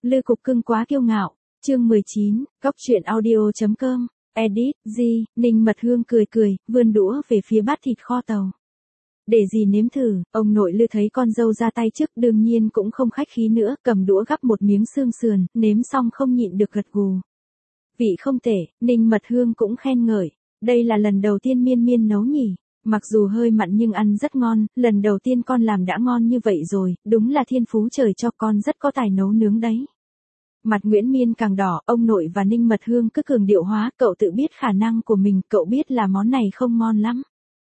Lư Cục Cưng quá kiêu ngạo. Chương 19, Cóc truyện audio.com. Edit, G, Ninh Mật Hương cười, vươn đũa về phía bát thịt kho tàu. Để gì nếm thử, ông nội Lư thấy con dâu ra tay trước đương nhiên cũng không khách khí nữa, cầm đũa gắp một miếng xương sườn, nếm xong không nhịn được gật gù. Vị không tệ, Ninh Mật Hương cũng khen ngợi. Đây là lần đầu tiên Miên Miên nấu nhỉ. Mặc dù hơi mặn nhưng ăn rất ngon, lần đầu tiên con làm đã ngon như vậy rồi, đúng là thiên phú trời cho con rất có tài nấu nướng đấy. Mặt Nguyễn Miên càng đỏ, ông nội và Ninh Mật Hương cứ cường điệu hóa, cậu tự biết khả năng của mình, cậu biết là món này không ngon lắm.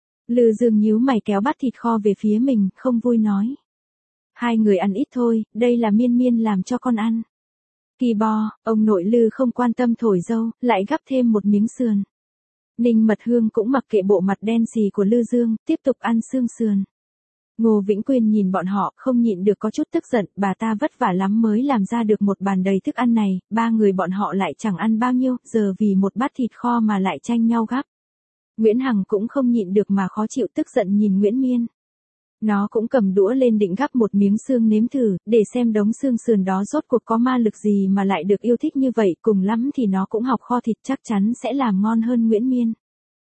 Lư Dương nhíu mày kéo bát thịt kho về phía mình, không vui nói. Hai người ăn ít thôi, đây là Miên Miên làm cho con ăn. Kỳ bò, ông nội Lư không quan tâm thổi dâu, lại gắp thêm một miếng sườn. Ninh Mật Hương cũng mặc kệ bộ mặt đen xì của Lư Dương, tiếp tục ăn xương sườn. Ngô Vĩnh Quyên nhìn bọn họ, không nhịn được có chút tức giận, bà ta vất vả lắm mới làm ra được một bàn đầy thức ăn này, ba người bọn họ lại chẳng ăn bao nhiêu, giờ vì một bát thịt kho mà lại tranh nhau gắp. Nguyễn Hằng cũng không nhịn được mà khó chịu tức giận nhìn Nguyễn Miên. Nó cũng cầm đũa lên định gắp một miếng xương nếm thử, để xem đống xương sườn đó rốt cuộc có ma lực gì mà lại được yêu thích như vậy, cùng lắm thì nó cũng học kho thịt chắc chắn sẽ làm ngon hơn Nguyễn Miên.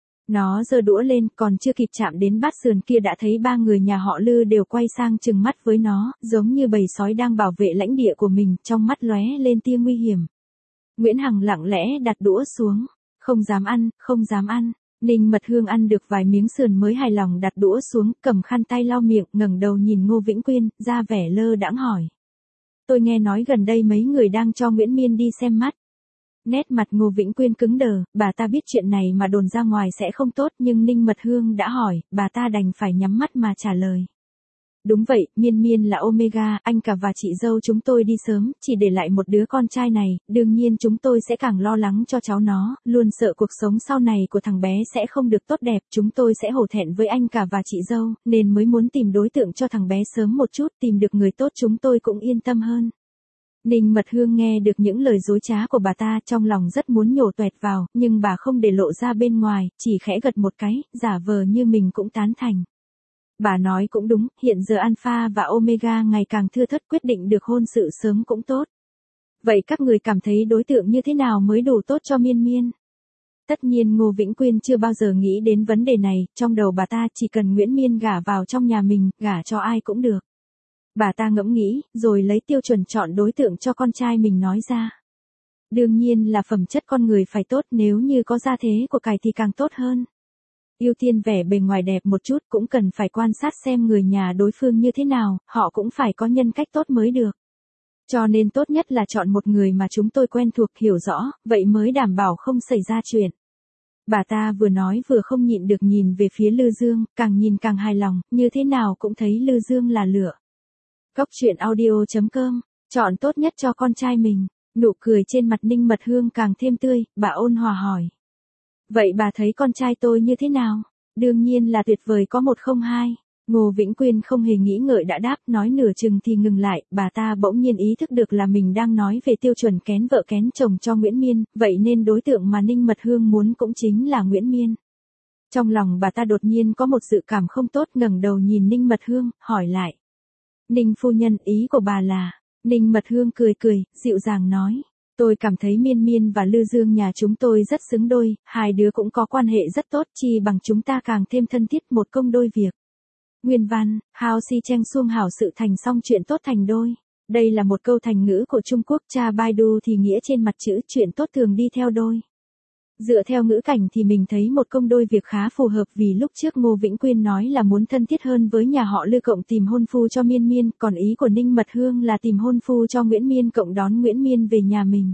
Nó giơ đũa lên, còn chưa kịp chạm đến bát sườn kia đã thấy ba người nhà họ Lư đều quay sang trừng mắt với nó, giống như bầy sói đang bảo vệ lãnh địa của mình, trong mắt lóe lên tia nguy hiểm. Nguyễn Hằng lặng lẽ đặt đũa xuống, không dám ăn, không dám ăn. Ninh Mật Hương ăn được vài miếng sườn mới hài lòng đặt đũa xuống, cầm khăn tay lau miệng, ngẩng đầu nhìn Ngô Vĩnh Quyên, ra vẻ lơ đãng hỏi. Tôi nghe nói gần đây mấy người đang cho Nguyễn Miên đi xem mắt. Nét mặt Ngô Vĩnh Quyên cứng đờ, bà ta biết chuyện này mà đồn ra ngoài sẽ không tốt nhưng Ninh Mật Hương đã hỏi, bà ta đành phải nhắm mắt mà trả lời. Đúng vậy, Miên Miên là Omega, anh cả và chị dâu chúng tôi đi sớm, chỉ để lại một đứa con trai này, đương nhiên chúng tôi sẽ càng lo lắng cho cháu nó, luôn sợ cuộc sống sau này của thằng bé sẽ không được tốt đẹp, chúng tôi sẽ hổ thẹn với anh cả và chị dâu, nên mới muốn tìm đối tượng cho thằng bé sớm một chút, tìm được người tốt chúng tôi cũng yên tâm hơn. Ninh Mật Hương nghe được những lời dối trá của bà ta trong lòng rất muốn nhổ toẹt vào, nhưng bà không để lộ ra bên ngoài, chỉ khẽ gật một cái, giả vờ như mình cũng tán thành. Bà nói cũng đúng, hiện giờ Alpha và Omega ngày càng thưa thớt, quyết định được hôn sự sớm cũng tốt. Vậy các người cảm thấy đối tượng như thế nào mới đủ tốt cho Miên Miên? Tất nhiên Ngô Vĩnh Quyên chưa bao giờ nghĩ đến vấn đề này, trong đầu bà ta chỉ cần Nguyễn Miên gả vào trong nhà mình, gả cho ai cũng được. Bà ta ngẫm nghĩ, rồi lấy tiêu chuẩn chọn đối tượng cho con trai mình nói ra. Đương nhiên là phẩm chất con người phải tốt, nếu như có gia thế của cải thì càng tốt hơn. Ưu tiên vẻ bề ngoài đẹp một chút, cũng cần phải quan sát xem người nhà đối phương như thế nào, họ cũng phải có nhân cách tốt mới được. Cho nên tốt nhất là chọn một người mà chúng tôi quen thuộc hiểu rõ, vậy mới đảm bảo không xảy ra chuyện. Bà ta vừa nói vừa không nhịn được nhìn về phía Lư Dương, càng nhìn càng hài lòng, như thế nào cũng thấy Lư Dương là lựa. Cóc truyện audio.com, chọn tốt nhất cho con trai mình. Nụ cười trên mặt Ninh Mật Hương càng thêm tươi, bà ôn hòa hỏi. Vậy bà thấy con trai tôi như thế nào? Đương nhiên là tuyệt vời có một không hai. Ngô Vĩnh Quyên không hề nghĩ ngợi đã đáp, nói nửa chừng thì ngừng lại, bà ta bỗng nhiên ý thức được là mình đang nói về tiêu chuẩn kén vợ kén chồng cho Nguyễn Miên, vậy nên đối tượng mà Ninh Mật Hương muốn cũng chính là Nguyễn Miên. Trong lòng bà ta đột nhiên có một dự cảm không tốt, ngẩng đầu nhìn Ninh Mật Hương, hỏi lại. Ninh phu nhân, ý của bà là? Ninh Mật Hương cười, dịu dàng nói. Tôi cảm thấy Miên Miên và Lư Dương nhà chúng tôi rất xứng đôi, hai đứa cũng có quan hệ rất tốt, chi bằng chúng ta càng thêm thân thiết, một công đôi việc. Nguyên văn, hao si chen xuông hảo sự thành xong chuyện tốt thành đôi. Đây là một câu thành ngữ của Trung Quốc, cha Baidu thì nghĩa trên mặt chữ chuyện tốt thường đi theo đôi. Dựa theo ngữ cảnh thì mình thấy một công đôi việc khá phù hợp, vì lúc trước Ngô Vĩnh Quyên nói là muốn thân thiết hơn với nhà họ Lư cộng tìm hôn phu cho Miên Miên, còn ý của Ninh Mật Hương là tìm hôn phu cho Nguyễn Miên cộng đón Nguyễn Miên về nhà mình.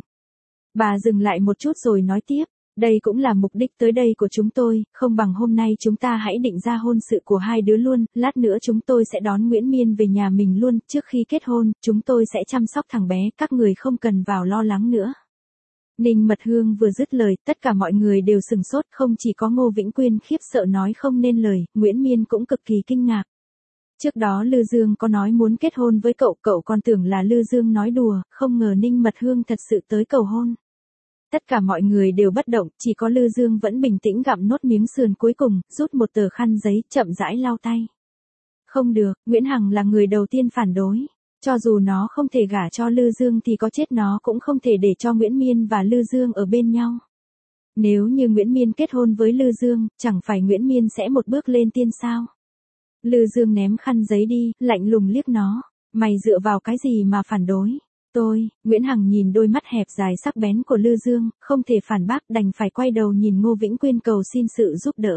Bà dừng lại một chút rồi nói tiếp, đây cũng là mục đích tới đây của chúng tôi, không bằng hôm nay chúng ta hãy định ra hôn sự của hai đứa luôn, lát nữa chúng tôi sẽ đón Nguyễn Miên về nhà mình luôn, trước khi kết hôn, chúng tôi sẽ chăm sóc thằng bé, các người không cần vào lo lắng nữa. Ninh Mật Hương vừa dứt lời, tất cả mọi người đều sừng sốt, không chỉ có Ngô Vĩnh Quyên khiếp sợ nói không nên lời, Nguyễn Miên cũng cực kỳ kinh ngạc. Trước đó Lư Dương có nói muốn kết hôn với cậu, cậu còn tưởng là Lư Dương nói đùa, không ngờ Ninh Mật Hương thật sự tới cầu hôn. Tất cả mọi người đều bất động, chỉ có Lư Dương vẫn bình tĩnh gặm nốt miếng sườn cuối cùng, rút một tờ khăn giấy, chậm rãi lau tay. Không được, Nguyễn Hằng là người đầu tiên phản đối. Cho dù nó không thể gả cho Lư Dương thì có chết nó cũng không thể để cho Nguyễn Miên và Lư Dương ở bên nhau. Nếu như Nguyễn Miên kết hôn với Lư Dương, chẳng phải Nguyễn Miên sẽ một bước lên tiên sao? Lư Dương ném khăn giấy đi, lạnh lùng liếc nó. Mày dựa vào cái gì mà phản đối? Nguyễn Hằng nhìn đôi mắt hẹp dài sắc bén của Lư Dương, không thể phản bác đành phải quay đầu nhìn Ngô Vĩnh Quyên cầu xin sự giúp đỡ.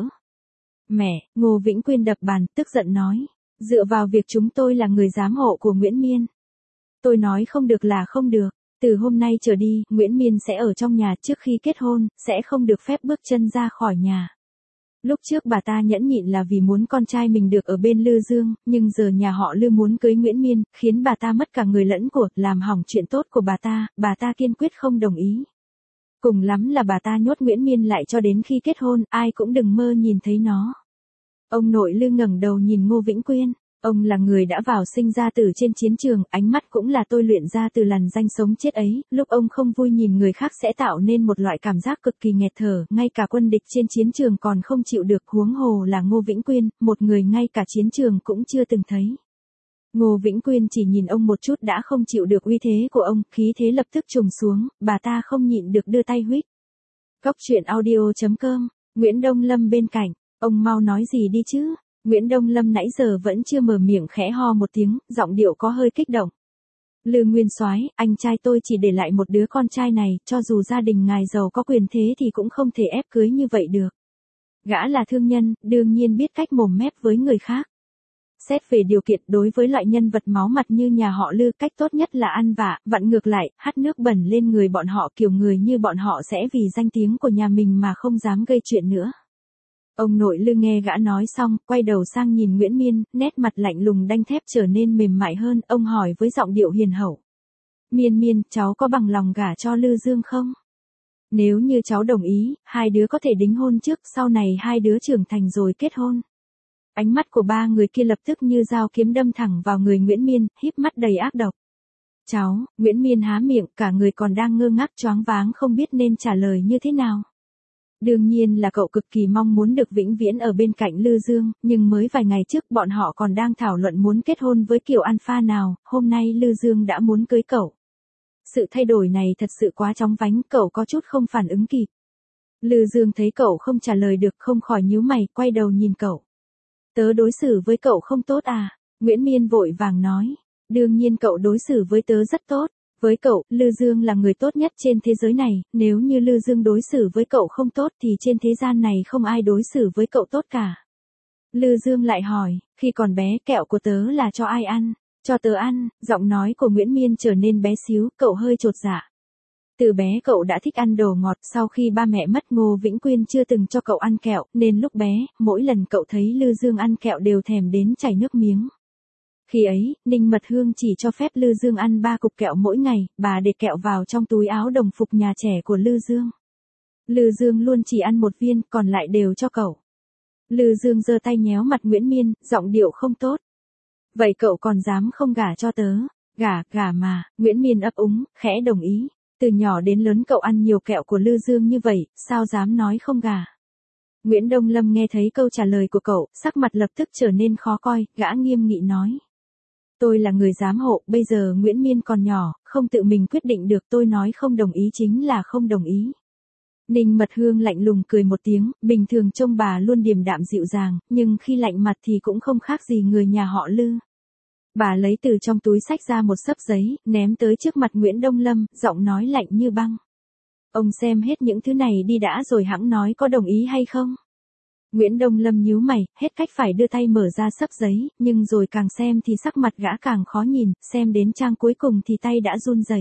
Mẹ, Ngô Vĩnh Quyên đập bàn, tức giận nói. Dựa vào việc chúng tôi là người giám hộ của Nguyễn Miên. Tôi nói không được là không được. Từ hôm nay trở đi, Nguyễn Miên sẽ ở trong nhà trước khi kết hôn, sẽ không được phép bước chân ra khỏi nhà. Lúc trước bà ta nhẫn nhịn là vì muốn con trai mình được ở bên Lư Dương, nhưng giờ nhà họ Lư muốn cưới Nguyễn Miên, khiến bà ta mất cả người lẫn của, làm hỏng chuyện tốt của bà ta kiên quyết không đồng ý. Cùng lắm là bà ta nhốt Nguyễn Miên lại cho đến khi kết hôn, ai cũng đừng mơ nhìn thấy nó. Ông nội Lư ngẩng đầu nhìn Ngô Vĩnh Quyên. Ông là người đã vào sinh ra tử trên chiến trường, ánh mắt cũng là tôi luyện ra từ làn danh sống chết ấy, lúc ông không vui nhìn người khác sẽ tạo nên một loại cảm giác cực kỳ nghẹt thở, ngay cả quân địch trên chiến trường còn không chịu được, huống hồ là Ngô Vĩnh Quyên, một người ngay cả chiến trường cũng chưa từng thấy. Ngô Vĩnh Quyên chỉ nhìn ông một chút đã không chịu được uy thế của ông, khí thế lập tức trùng xuống, bà ta không nhịn được đưa tay huých. Cóc truyện audio.com, Nguyễn Đông Lâm bên cạnh, ông mau nói gì đi chứ? Nguyễn Đông Lâm nãy giờ vẫn chưa mở miệng, khẽ ho một tiếng, giọng điệu có hơi kích động. Lư Nguyên Soái, anh trai tôi chỉ để lại một đứa con trai này, cho dù gia đình ngài giàu có quyền thế thì cũng không thể ép cưới như vậy được. Gã là thương nhân, đương nhiên biết cách mồm mép với người khác. Xét về điều kiện, đối với loại nhân vật máu mặt như nhà họ Lư, cách tốt nhất là ăn vạ, vặn ngược lại, hắt nước bẩn lên người bọn họ, kiểu người như bọn họ sẽ vì danh tiếng của nhà mình mà không dám gây chuyện nữa. Ông nội Lư nghe gã nói xong, quay đầu sang nhìn Nguyễn Miên, nét mặt lạnh lùng đanh thép trở nên mềm mại hơn, ông hỏi với giọng điệu hiền hậu. Miên, cháu có bằng lòng gả cho Lư Dương không? Nếu như cháu đồng ý, hai đứa có thể đính hôn trước, sau này hai đứa trưởng thành rồi kết hôn. Ánh mắt của ba người kia lập tức như dao kiếm đâm thẳng vào người Nguyễn Miên, híp mắt đầy ác độc. Cháu, Nguyễn Miên há miệng, cả người còn đang ngơ ngác choáng váng không biết nên trả lời như thế nào. Đương nhiên là cậu cực kỳ mong muốn được vĩnh viễn ở bên cạnh Lư Dương, nhưng mới vài ngày trước bọn họ còn đang thảo luận muốn kết hôn với kiểu alpha nào, hôm nay Lư Dương đã muốn cưới cậu. Sự thay đổi này thật sự quá chóng vánh, cậu có chút không phản ứng kịp. Lư Dương thấy cậu không trả lời được không khỏi nhíu mày, quay đầu nhìn cậu. Tớ đối xử với cậu không tốt à? Nguyễn Miên vội vàng nói. Đương nhiên cậu đối xử với tớ rất tốt. Với cậu, Lư Dương là người tốt nhất trên thế giới này, nếu như Lư Dương đối xử với cậu không tốt thì trên thế gian này không ai đối xử với cậu tốt cả. Lư Dương lại hỏi, khi còn bé kẹo của tớ là cho ai ăn? Cho tớ ăn. Giọng nói của Nguyễn Miên trở nên bé xíu, cậu hơi chột dạ. Từ bé cậu đã thích ăn đồ ngọt, sau khi ba mẹ mất Ngô Vĩnh Quyên chưa từng cho cậu ăn kẹo, nên lúc bé, mỗi lần cậu thấy Lư Dương ăn kẹo đều thèm đến chảy nước miếng. Khi ấy, Ninh Mật Hương chỉ cho phép Lư Dương ăn 3 cục kẹo mỗi ngày, bà để kẹo vào trong túi áo đồng phục nhà trẻ của Lư Dương. Lư Dương luôn chỉ ăn 1 viên, còn lại đều cho cậu. Lư Dương giơ tay nhéo mặt Nguyễn Miên, giọng điệu không tốt. Vậy cậu còn dám không gả cho tớ? Gả mà, Nguyễn Miên ấp úng, khẽ đồng ý. Từ nhỏ đến lớn cậu ăn nhiều kẹo của Lư Dương như vậy, sao dám nói không gả? Nguyễn Đông Lâm nghe thấy câu trả lời của cậu, sắc mặt lập tức trở nên khó coi, gã nghiêm nghị nói. Tôi là người giám hộ, bây giờ Nguyễn Miên còn nhỏ, không tự mình quyết định được, tôi nói không đồng ý chính là không đồng ý. Ninh Mật Hương lạnh lùng cười một tiếng, bình thường trông bà luôn điềm đạm dịu dàng, nhưng khi lạnh mặt thì cũng không khác gì người nhà họ Lư. Bà lấy từ trong túi xách ra một xấp giấy, ném tới trước mặt Nguyễn Đông Lâm, giọng nói lạnh như băng. Ông xem hết những thứ này đi đã rồi hẵng nói có đồng ý hay không. Nguyễn Đông Lâm nhíu mày, hết cách phải đưa tay mở ra xấp giấy, nhưng rồi càng xem thì sắc mặt gã càng khó nhìn, xem đến trang cuối cùng thì tay đã run rẩy.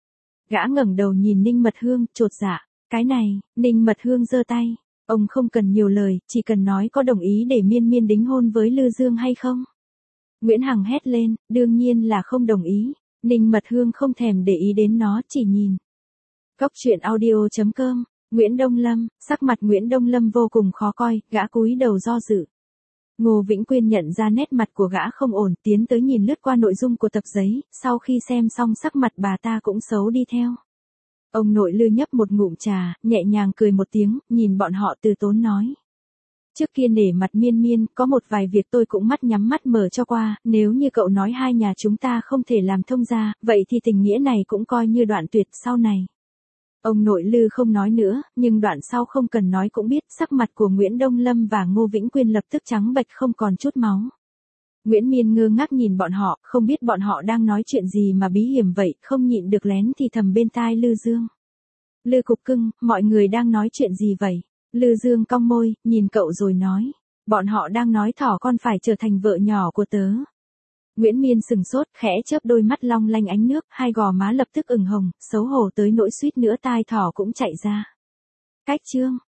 Gã ngẩng đầu nhìn Ninh Mật Hương, chột dạ. Cái này, Ninh Mật Hương giơ tay. Ông không cần nhiều lời, chỉ cần nói có đồng ý để Miên đính hôn với Lư Dương hay không. Nguyễn Hằng hét lên, đương nhiên là không đồng ý. Ninh Mật Hương không thèm để ý đến nó, chỉ nhìn. Cóc truyện audio.com, Nguyễn Đông Lâm, sắc mặt Nguyễn Đông Lâm vô cùng khó coi, gã cúi đầu do dự. Ngô Vĩnh Quyên nhận ra nét mặt của gã không ổn, tiến tới nhìn lướt qua nội dung của tập giấy, sau khi xem xong sắc mặt bà ta cũng xấu đi theo. Ông nội Lư nhấp một ngụm trà, nhẹ nhàng cười một tiếng, nhìn bọn họ từ tốn nói. Trước kia nể mặt Miên Miên, có một vài việc tôi cũng mắt nhắm mắt mở cho qua, nếu như cậu nói hai nhà chúng ta không thể làm thông gia, vậy thì tình nghĩa này cũng coi như đoạn tuyệt sau này. Ông nội Lư không nói nữa, nhưng đoạn sau không cần nói cũng biết, sắc mặt của Nguyễn Đông Lâm và Ngô Vĩnh Quyên lập tức trắng bệch không còn chút máu. Nguyễn Miên ngơ ngác nhìn bọn họ, không biết bọn họ đang nói chuyện gì mà bí hiểm vậy, không nhịn được lén thì thầm bên tai Lư Dương. Lư cục cưng, mọi người đang nói chuyện gì vậy? Lư Dương cong môi, nhìn cậu rồi nói. Bọn họ đang nói thỏ con phải trở thành vợ nhỏ của tớ. Nguyễn Miên sừng sốt, khẽ chớp đôi mắt long lanh ánh nước, hai gò má lập tức ửng hồng, xấu hổ tới nỗi suýt nữa tai thỏ cũng chạy ra. Cách chương